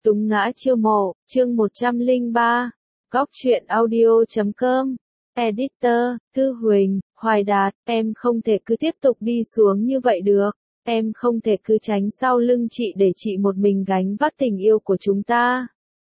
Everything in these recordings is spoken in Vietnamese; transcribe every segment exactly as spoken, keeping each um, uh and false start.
Túng ngã chiêu mộ, chương một trăm lẻ ba, góc truyện audio chấm com, Editor, Thư Huỳnh, Hoài Đạt, em không thể cứ tiếp tục đi xuống như vậy được, em không thể cứ tránh sau lưng chị để chị một mình gánh vác tình yêu của chúng ta.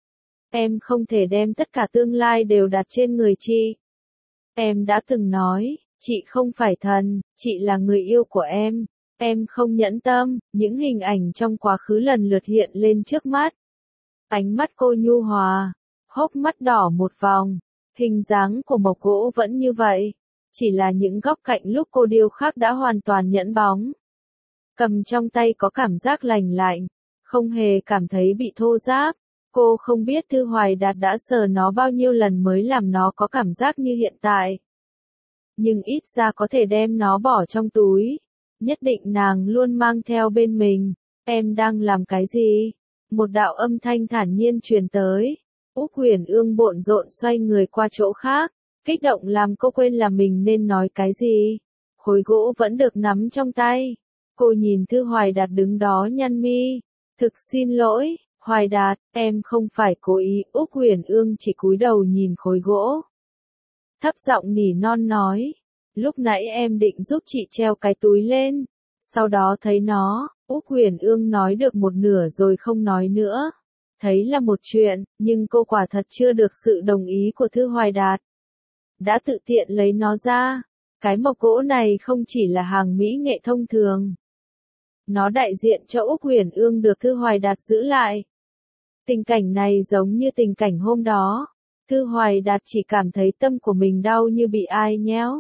Em không thể đem tất cả tương lai đều đặt trên người chị. Em đã từng nói, chị không phải thần, chị là người yêu của em. Em không nhẫn tâm, những hình ảnh trong quá khứ lần lượt hiện lên trước mắt. Ánh mắt cô nhu hòa, hốc mắt đỏ một vòng, hình dáng của mộc gỗ vẫn như vậy. Chỉ là những góc cạnh lúc cô điêu khắc đã hoàn toàn nhẫn bóng. Cầm trong tay có cảm giác lành lạnh, không hề cảm thấy bị thô ráp. Cô không biết Thư Hoài Đạt đã sờ nó bao nhiêu lần mới làm nó có cảm giác như hiện tại. Nhưng ít ra có thể đem nó bỏ trong túi. Nhất định nàng luôn mang theo bên mình. Em đang làm cái gì? Một đạo âm thanh thản nhiên truyền tới. Úc Huyền Ương bộn rộn xoay người qua chỗ khác. Kích động làm cô quên là mình nên nói cái gì. Khối gỗ vẫn được nắm trong tay. Cô nhìn Thư Hoài Đạt đứng đó nhăn mi. Thực xin lỗi, Hoài Đạt, em không phải cố ý. Úc Huyền Ương chỉ cúi đầu nhìn khối gỗ. Thấp giọng nỉ non nói. Lúc nãy em định giúp chị treo cái túi lên. Sau đó thấy nó, Úc Huyền Ương nói được một nửa rồi không nói nữa. Thấy là một chuyện, nhưng cô quả thật chưa được sự đồng ý của Thư Hoài Đạt. Đã tự tiện lấy nó ra. Cái mộc gỗ này không chỉ là hàng mỹ nghệ thông thường. Nó đại diện cho Úc Huyền Ương được Thư Hoài Đạt giữ lại. Tình cảnh này giống như tình cảnh hôm đó. Thư Hoài Đạt chỉ cảm thấy tâm của mình đau như bị ai nhéo.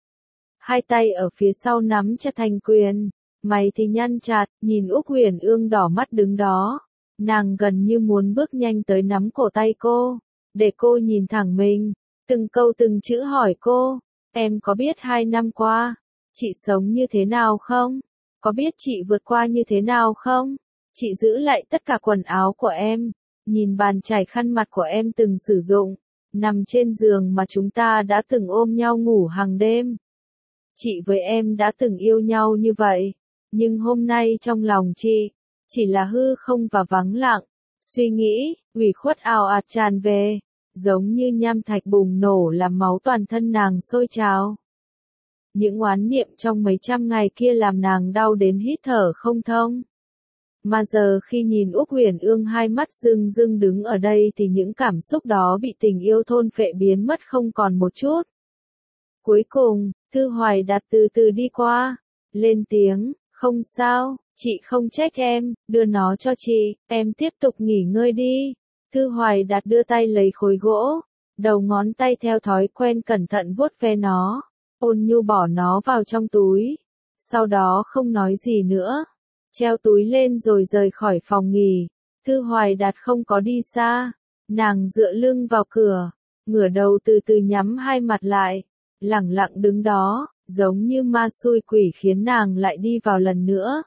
Hai tay ở phía sau nắm chặt thành quyền, mày thì nhăn chặt, nhìn Úc Huyền Ương đỏ mắt đứng đó. Nàng gần như muốn bước nhanh tới nắm cổ tay cô, để cô nhìn thẳng mình, từng câu từng chữ hỏi cô, em có biết hai năm qua, chị sống như thế nào không? Có biết chị vượt qua như thế nào không? Chị giữ lại tất cả quần áo của em, nhìn bàn chải khăn mặt của em từng sử dụng, nằm trên giường mà chúng ta đã từng ôm nhau ngủ hàng đêm. Chị với em đã từng yêu nhau như vậy, nhưng hôm nay trong lòng chị, chỉ là hư không và vắng lặng, suy nghĩ, ủy khuất ào ạt tràn về, giống như nham thạch bùng nổ làm máu toàn thân nàng sôi trào. Những oán niệm trong mấy trăm ngày kia làm nàng đau đến hít thở không thông. Mà giờ khi nhìn Úc Huyền Ương hai mắt rưng rưng đứng ở đây thì những cảm xúc đó bị tình yêu thôn phệ biến mất không còn một chút. Cuối cùng, Thư Hoài Đạt từ từ đi qua, lên tiếng, không sao, chị không trách em, đưa nó cho chị, em tiếp tục nghỉ ngơi đi. Thư Hoài Đạt đưa tay lấy khối gỗ, đầu ngón tay theo thói quen cẩn thận vuốt ve nó, ôn nhu bỏ nó vào trong túi, sau đó không nói gì nữa, treo túi lên rồi rời khỏi phòng nghỉ. Thư Hoài Đạt không có đi xa, nàng dựa lưng vào cửa, ngửa đầu từ từ nhắm hai mặt lại. Lẳng lặng đứng đó, giống như ma xui quỷ khiến nàng lại đi vào lần nữa.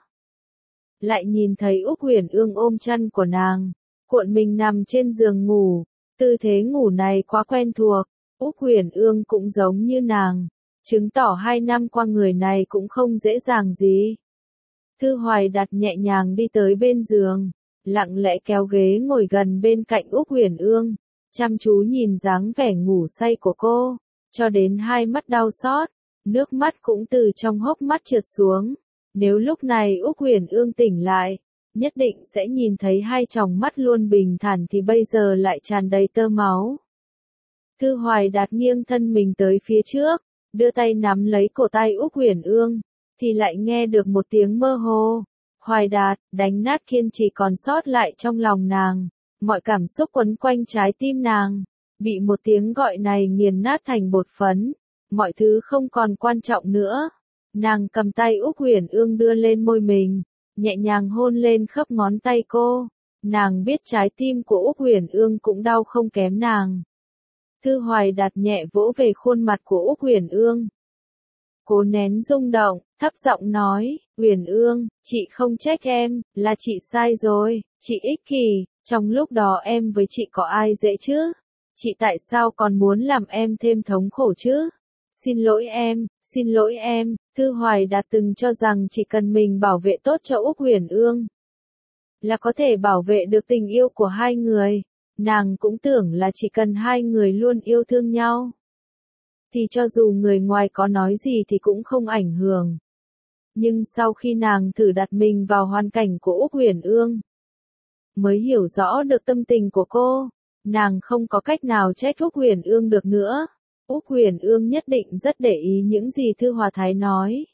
Lại nhìn thấy Úc Huyền Ương ôm chân của nàng, cuộn mình nằm trên giường ngủ, tư thế ngủ này quá quen thuộc, Úc Huyền Ương cũng giống như nàng, chứng tỏ hai năm qua người này cũng không dễ dàng gì. Thư Hoài Đạt nhẹ nhàng đi tới bên giường, lặng lẽ kéo ghế ngồi gần bên cạnh Úc Huyền Ương, chăm chú nhìn dáng vẻ ngủ say của cô. Cho đến hai mắt đau xót, nước mắt cũng từ trong hốc mắt trượt xuống. Nếu lúc này Úc Huyền Ương tỉnh lại, nhất định sẽ nhìn thấy hai tròng mắt luôn bình thản thì bây giờ lại tràn đầy tơ máu. Thư Hoài Đạt nghiêng thân mình tới phía trước, đưa tay nắm lấy cổ tay Úc Huyền Ương, thì lại nghe được một tiếng mơ hồ. Hoài Đạt, đánh nát kiên trì còn sót lại trong lòng nàng, mọi cảm xúc quấn quanh trái tim nàng. Bị một tiếng gọi này nghiền nát thành bột phấn, mọi thứ không còn quan trọng nữa. Nàng cầm tay Úc Huyền Ương đưa lên môi mình, nhẹ nhàng hôn lên khớp ngón tay cô. Nàng biết trái tim của Úc Huyền Ương cũng đau không kém nàng. Thư Hoài Đạt nhẹ vỗ về khuôn mặt của Úc Huyền Ương. Cố nén rung động, thấp giọng nói, Huyền Ương, chị không trách em, là chị sai rồi, chị ích kỷ, trong lúc đó em với chị có ai dễ chứ? Chị tại sao còn muốn làm em thêm thống khổ chứ? Xin lỗi em, xin lỗi em, Thư Hoài Đạt từng cho rằng chỉ cần mình bảo vệ tốt cho Úc Huyền Ương là có thể bảo vệ được tình yêu của hai người. Nàng cũng tưởng là chỉ cần hai người luôn yêu thương nhau, thì cho dù người ngoài có nói gì thì cũng không ảnh hưởng. Nhưng sau khi nàng thử đặt mình vào hoàn cảnh của Úc Huyền Ương, mới hiểu rõ được tâm tình của cô, nàng không có cách nào trách Úc Huyền Ương được nữa. Úc Huyền Ương nhất định rất để ý những gì Thư Hòa Thái nói.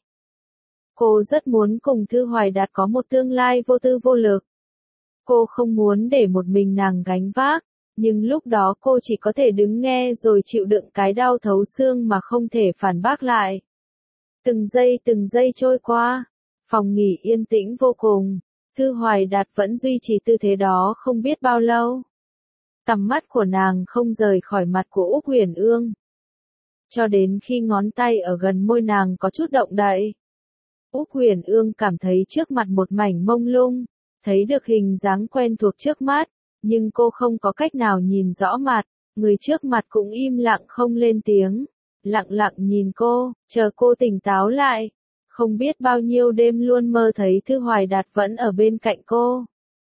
Cô rất muốn cùng Thư Hoài Đạt có một tương lai vô tư vô lực. Cô không muốn để một mình nàng gánh vác, nhưng lúc đó cô chỉ có thể đứng nghe rồi chịu đựng cái đau thấu xương mà không thể phản bác lại. Từng giây từng giây trôi qua, phòng nghỉ yên tĩnh vô cùng, Thư Hoài Đạt vẫn duy trì tư thế đó không biết bao lâu. Tầm mắt của nàng không rời khỏi mặt của Úc Huyền Ương, cho đến khi ngón tay ở gần môi nàng có chút động đậy. Úc Huyền Ương cảm thấy trước mặt một mảnh mông lung, thấy được hình dáng quen thuộc trước mắt, nhưng cô không có cách nào nhìn rõ mặt, người trước mặt cũng im lặng không lên tiếng, lặng lặng nhìn cô, chờ cô tỉnh táo lại. Không biết bao nhiêu đêm luôn mơ thấy Thư Hoài Đạt vẫn ở bên cạnh cô,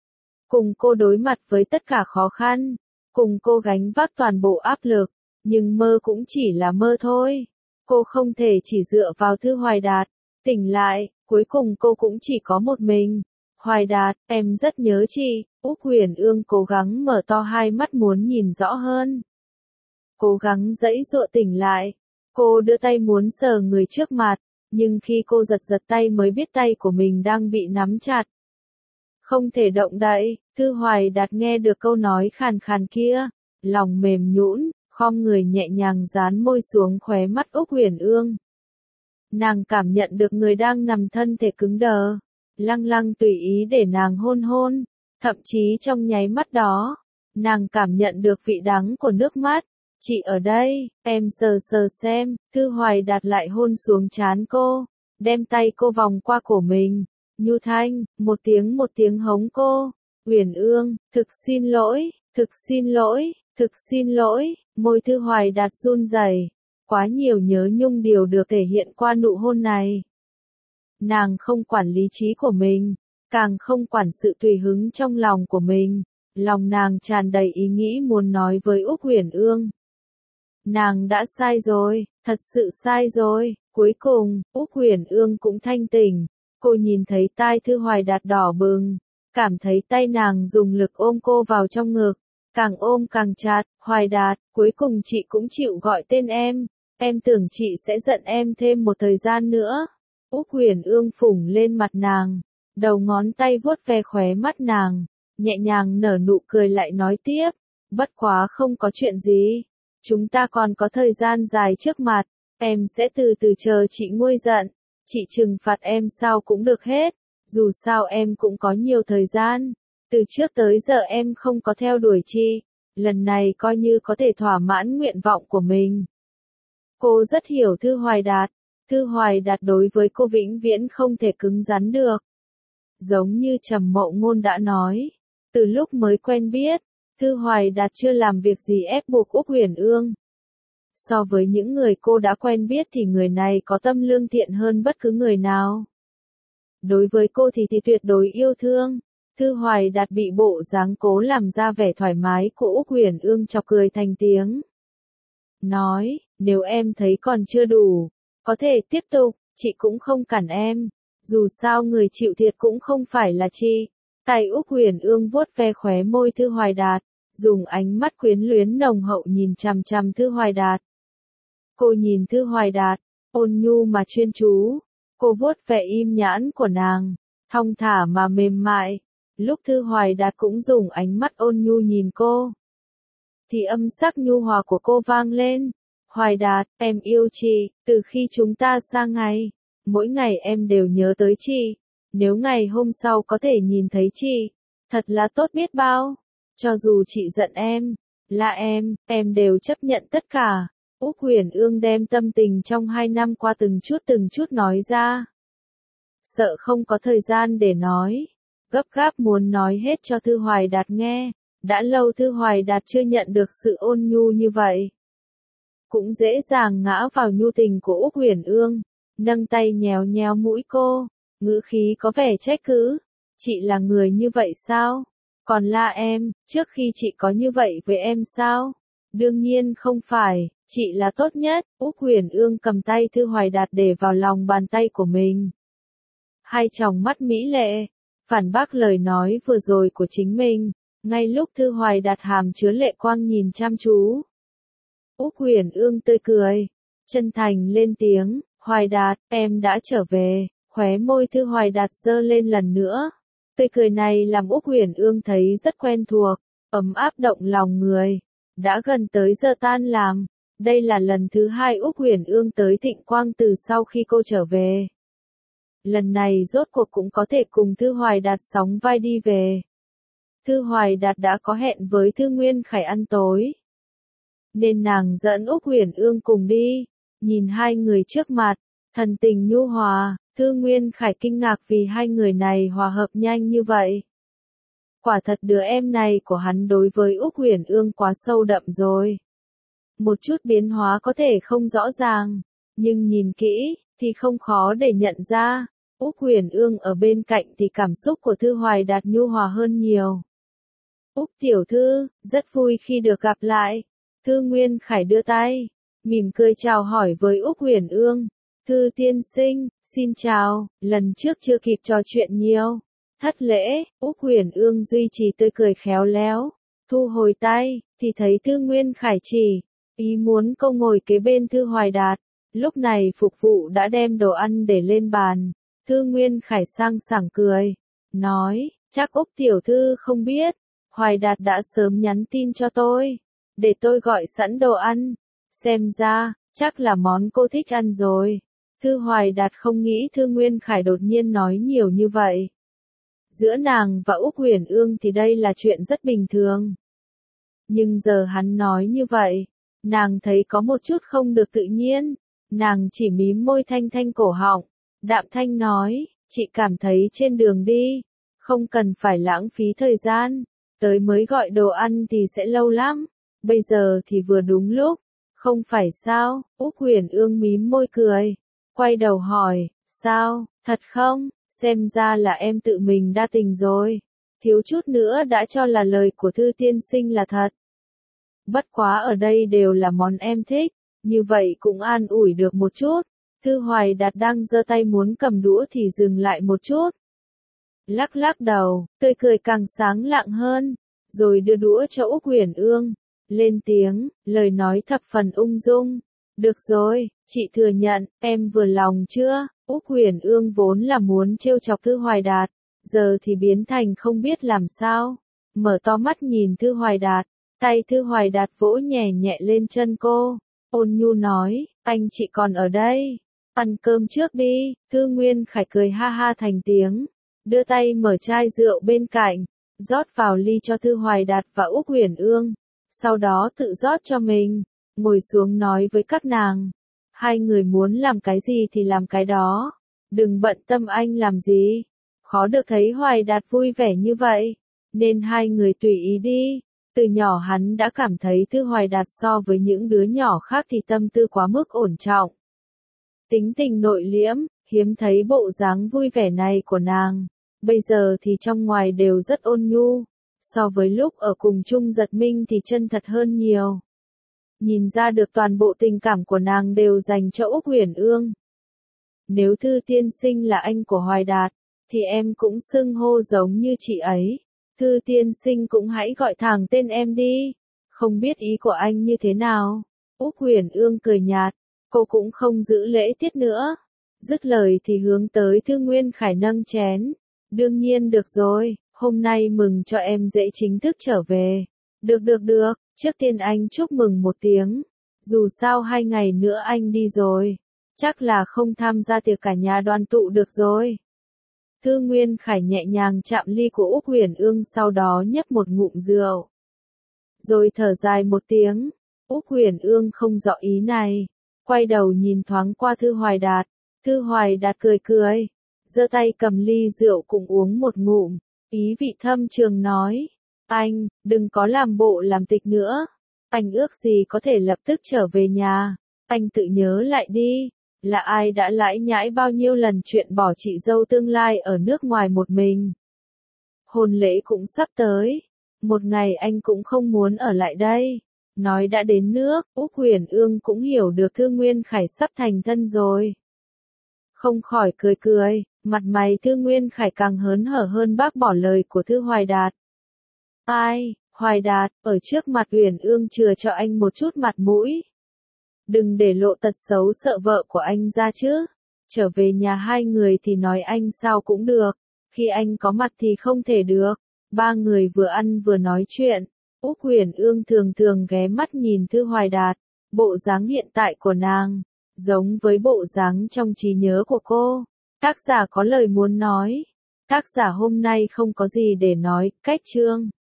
cùng cô đối mặt với tất cả khó khăn, cùng cô gánh vác toàn bộ áp lực, nhưng mơ cũng chỉ là mơ thôi. Cô không thể chỉ dựa vào Thư Hoài Đạt. Tỉnh lại, cuối cùng cô cũng chỉ có một mình. Hoài Đạt, em rất nhớ chị. Úc Huyền Ương cố gắng mở to hai mắt muốn nhìn rõ hơn, cố gắng giãy giụa tỉnh lại. Cô đưa tay muốn sờ người trước mặt, nhưng khi cô giật giật tay mới biết tay của mình đang bị nắm chặt, không thể động đậy. Thư Hoài Đạt nghe được câu nói khàn khàn kia, lòng mềm nhũn, khom người nhẹ nhàng dán môi xuống khóe mắt Úc Huyền Ương. Nàng cảm nhận được người đang nằm thân thể cứng đờ, lăng lăng tùy ý để nàng hôn hôn, thậm chí trong nháy mắt đó, nàng cảm nhận được vị đắng của nước mắt. Chị ở đây, em sờ sờ xem. Thư Hoài Đạt lại hôn xuống trán cô, đem tay cô vòng qua cổ mình, nhu thanh, một tiếng một tiếng hống cô. Huyền Ương, thực xin lỗi, thực xin lỗi, thực xin lỗi. Môi Thư Hoài Đạt run rẩy, quá nhiều nhớ nhung điều được thể hiện qua nụ hôn này. Nàng không quản lý trí của mình, càng không quản sự tùy hứng trong lòng của mình, lòng nàng tràn đầy ý nghĩ muốn nói với Úc Huyền Ương. Nàng đã sai rồi, thật sự sai rồi. Cuối cùng, Úc Huyền Ương cũng thanh tỉnh, cô nhìn thấy tai Thư Hoài Đạt đỏ bừng, cảm thấy tay nàng dùng lực ôm cô vào trong ngực, càng ôm càng chặt. Hoài Đạt, cuối cùng chị cũng chịu gọi tên em, em tưởng chị sẽ giận em thêm một thời gian nữa. Úc Huyền Ương phủng lên mặt nàng, đầu ngón tay vuốt ve khóe mắt nàng, nhẹ nhàng nở nụ cười lại nói tiếp, bất quá không có chuyện gì, chúng ta còn có thời gian dài trước mặt, em sẽ từ từ chờ chị nguôi giận, chị trừng phạt em sao cũng được hết, dù sao em cũng có nhiều thời gian, từ trước tới giờ em không có theo đuổi chị, lần này coi như có thể thỏa mãn nguyện vọng của mình. Cô rất hiểu Thư Hoài Đạt, Thư Hoài Đạt đối với cô vĩnh viễn không thể cứng rắn được. Giống như Trầm Mậu Ngôn đã nói, từ lúc mới quen biết, Thư Hoài Đạt chưa làm việc gì ép buộc Úc Huyền Ương. So với những người cô đã quen biết thì người này có tâm lương thiện hơn bất cứ người nào. Đối với cô thì thì tuyệt đối yêu thương. Thư Hoài Đạt bị bộ dáng cố làm ra vẻ thoải mái của Úc Huyền Ương chọc cười thành tiếng. Nói, nếu em thấy còn chưa đủ, có thể tiếp tục, chị cũng không cản em. Dù sao người chịu thiệt cũng không phải là chị. Tay Úc Huyền Ương vuốt ve khóe môi Thư Hoài Đạt, dùng ánh mắt quyến luyến nồng hậu nhìn chằm chằm Thư Hoài Đạt. Cô nhìn Thư Hoài Đạt, ôn nhu mà chuyên chú. Cô vuốt ve im nhãn của nàng, thong thả mà mềm mại. Lúc Thư Hoài Đạt cũng dùng ánh mắt ôn nhu nhìn cô, thì âm sắc nhu hòa của cô vang lên. Hoài Đạt, em yêu chị, từ khi chúng ta xa ngày, mỗi ngày em đều nhớ tới chị. Nếu ngày hôm sau có thể nhìn thấy chị, thật là tốt biết bao. Cho dù chị giận em, là em, em đều chấp nhận tất cả. Úc Huyền Ương đem tâm tình trong hai năm qua từng chút từng chút nói ra. Sợ không có thời gian để nói, gấp gáp muốn nói hết cho Thư Hoài Đạt nghe. Đã lâu Thư Hoài Đạt chưa nhận được sự ôn nhu như vậy. Cũng dễ dàng ngã vào nhu tình của Úc Huyền Ương, nâng tay nhéo nhéo mũi cô, ngữ khí có vẻ trách cứ. Chị là người như vậy sao? Còn là em, trước khi chị có như vậy với em sao? Đương nhiên không phải, chị là tốt nhất. Úc Huyền Ương cầm tay Thư Hoài Đạt để vào lòng bàn tay của mình. Hai tròng mắt mỹ lệ, phản bác lời nói vừa rồi của chính mình, ngay lúc Thư Hoài Đạt hàm chứa lệ quang nhìn chăm chú. Úc Huyền Ương tươi cười, chân thành lên tiếng, Hoài Đạt, em đã trở về, khóe môi Thư Hoài Đạt giơ lên lần nữa. Tươi cười này làm Úc Huyền Ương thấy rất quen thuộc, ấm áp động lòng người. Đã gần tới giờ tan làm, đây là lần thứ hai Úc Huyền Ương tới Thịnh Quang từ sau khi cô trở về. Lần này rốt cuộc cũng có thể cùng Thư Hoài Đạt sóng vai đi về. Thư Hoài Đạt đã có hẹn với Thư Nguyên Khải ăn tối, nên nàng dẫn Úc Huyền Ương cùng đi. Nhìn hai người trước mặt, thần tình nhu hòa, Thư Nguyên Khải kinh ngạc vì hai người này hòa hợp nhanh như vậy. Quả thật đứa em này của hắn đối với Úc Huyền Ương quá sâu đậm rồi. Một chút biến hóa có thể không rõ ràng, nhưng nhìn kỹ, thì không khó để nhận ra. Úc Huyền Ương ở bên cạnh thì cảm xúc của Thư Hoài Đạt nhu hòa hơn nhiều. Úc tiểu thư, rất vui khi được gặp lại. Thư Nguyên Khải đưa tay, mỉm cười chào hỏi với Úc Huyền Ương. Thư tiên sinh, xin chào, lần trước chưa kịp trò chuyện nhiều. Thất lễ, Úc Huyền Ương duy trì tươi cười khéo léo. Thu hồi tay, thì thấy Thư Nguyên Khải chỉ, ý muốn cô ngồi kế bên Thư Hoài Đạt. Lúc này phục vụ đã đem đồ ăn để lên bàn. Thư Nguyên Khải sang sảng cười, nói, chắc Úc tiểu thư không biết, Hoài Đạt đã sớm nhắn tin cho tôi, để tôi gọi sẵn đồ ăn. Xem ra, chắc là món cô thích ăn rồi. Thư Hoài Đạt không nghĩ Thư Nguyên Khải đột nhiên nói nhiều như vậy. Giữa nàng và Úc Huyền Ương thì đây là chuyện rất bình thường. Nhưng giờ hắn nói như vậy, nàng thấy có một chút không được tự nhiên. Nàng chỉ mím môi thanh thanh cổ họng, đạm thanh nói, chị cảm thấy trên đường đi, không cần phải lãng phí thời gian, tới mới gọi đồ ăn thì sẽ lâu lắm, bây giờ thì vừa đúng lúc, không phải sao? Úc Huyền Ương mím môi cười, quay đầu hỏi, sao, thật không? Xem ra là em tự mình đa tình rồi, thiếu chút nữa đã cho là lời của Thư tiên sinh là thật. Bất quá ở đây đều là món em thích, như vậy cũng an ủi được một chút. Thư Hoài Đạt đang giơ tay muốn cầm đũa thì dừng lại một chút. Lắc lắc đầu, tươi cười càng sáng lạng hơn, rồi đưa đũa cho Úc Huyền Ương, lên tiếng, lời nói thập phần ung dung. Được rồi, chị thừa nhận, em vừa lòng chưa? Úc Huyền Ương vốn là muốn trêu chọc Thư Hoài Đạt, giờ thì biến thành không biết làm sao. Mở to mắt nhìn Thư Hoài Đạt, tay Thư Hoài Đạt vỗ nhẹ nhẹ lên chân cô, ôn nhu nói, anh chị còn ở đây, ăn cơm trước đi. Thư Nguyên Khải cười ha ha thành tiếng, đưa tay mở chai rượu bên cạnh, rót vào ly cho Thư Hoài Đạt và Úc Huyền Ương, sau đó tự rót cho mình, ngồi xuống nói với các nàng, hai người muốn làm cái gì thì làm cái đó, đừng bận tâm anh làm gì. Khó được thấy Hoài Đạt vui vẻ như vậy, nên hai người tùy ý đi. Từ nhỏ hắn đã cảm thấy Thư Hoài Đạt so với những đứa nhỏ khác thì tâm tư quá mức ổn trọng. Tính tình nội liễm, hiếm thấy bộ dáng vui vẻ này của nàng. Bây giờ thì trong ngoài đều rất ôn nhu, so với lúc ở cùng chung Giật Minh thì chân thật hơn nhiều. Nhìn ra được toàn bộ tình cảm của nàng đều dành cho Úc Huyền Ương. Nếu Thư tiên sinh là anh của Hoài Đạt, thì em cũng xưng hô giống như chị ấy. Thư tiên sinh cũng hãy gọi thẳng tên em đi. Không biết ý của anh như thế nào? Úc Huyền Ương cười nhạt, cô cũng không giữ lễ tiết nữa. Dứt lời thì hướng tới Thư Nguyên Khải nâng chén. Đương nhiên được rồi, hôm nay mừng cho em dễ chính thức trở về. Được được được, trước tiên anh chúc mừng một tiếng. Dù sao hai ngày nữa anh đi rồi, chắc là không tham gia tiệc cả nhà đoàn tụ được rồi. Thư Nguyên Khải nhẹ nhàng chạm ly của Úc Huyền Ương, sau đó nhấp một ngụm rượu. Rồi thở dài một tiếng. Úc Huyền Ương không rõ ý này, quay đầu nhìn thoáng qua Thư Hoài Đạt. Thư Hoài Đạt cười cười, giơ tay cầm ly rượu cùng uống một ngụm, ý vị thâm trường nói, anh, đừng có làm bộ làm tịch nữa. Anh ước gì có thể lập tức trở về nhà. Anh tự nhớ lại đi, là ai đã lãi nhãi bao nhiêu lần chuyện bỏ chị dâu tương lai ở nước ngoài một mình. hôn lễ cũng sắp tới. Một ngày anh cũng không muốn ở lại đây. Nói đã đến nước, Úc Huyền Ương cũng hiểu được Thư Nguyên Khải sắp thành thân rồi. Không khỏi cười cười, mặt mày Thư Nguyên Khải càng hớn hở hơn bác bỏ lời của Thư Hoài Đạt. Ai, Hoài Đạt, ở trước mặt Huyền Ương chừa cho anh một chút mặt mũi. Đừng để lộ tật xấu sợ vợ của anh ra chứ. Trở về nhà hai người thì nói anh sao cũng được. Khi anh có mặt thì không thể được. Ba người vừa ăn vừa nói chuyện. Úc Huyền Ương thường thường ghé mắt nhìn Thư Hoài Đạt. Bộ dáng hiện tại của nàng, giống với bộ dáng trong trí nhớ của cô. Tác giả có lời muốn nói. Tác giả hôm nay không có gì để nói, cách chương.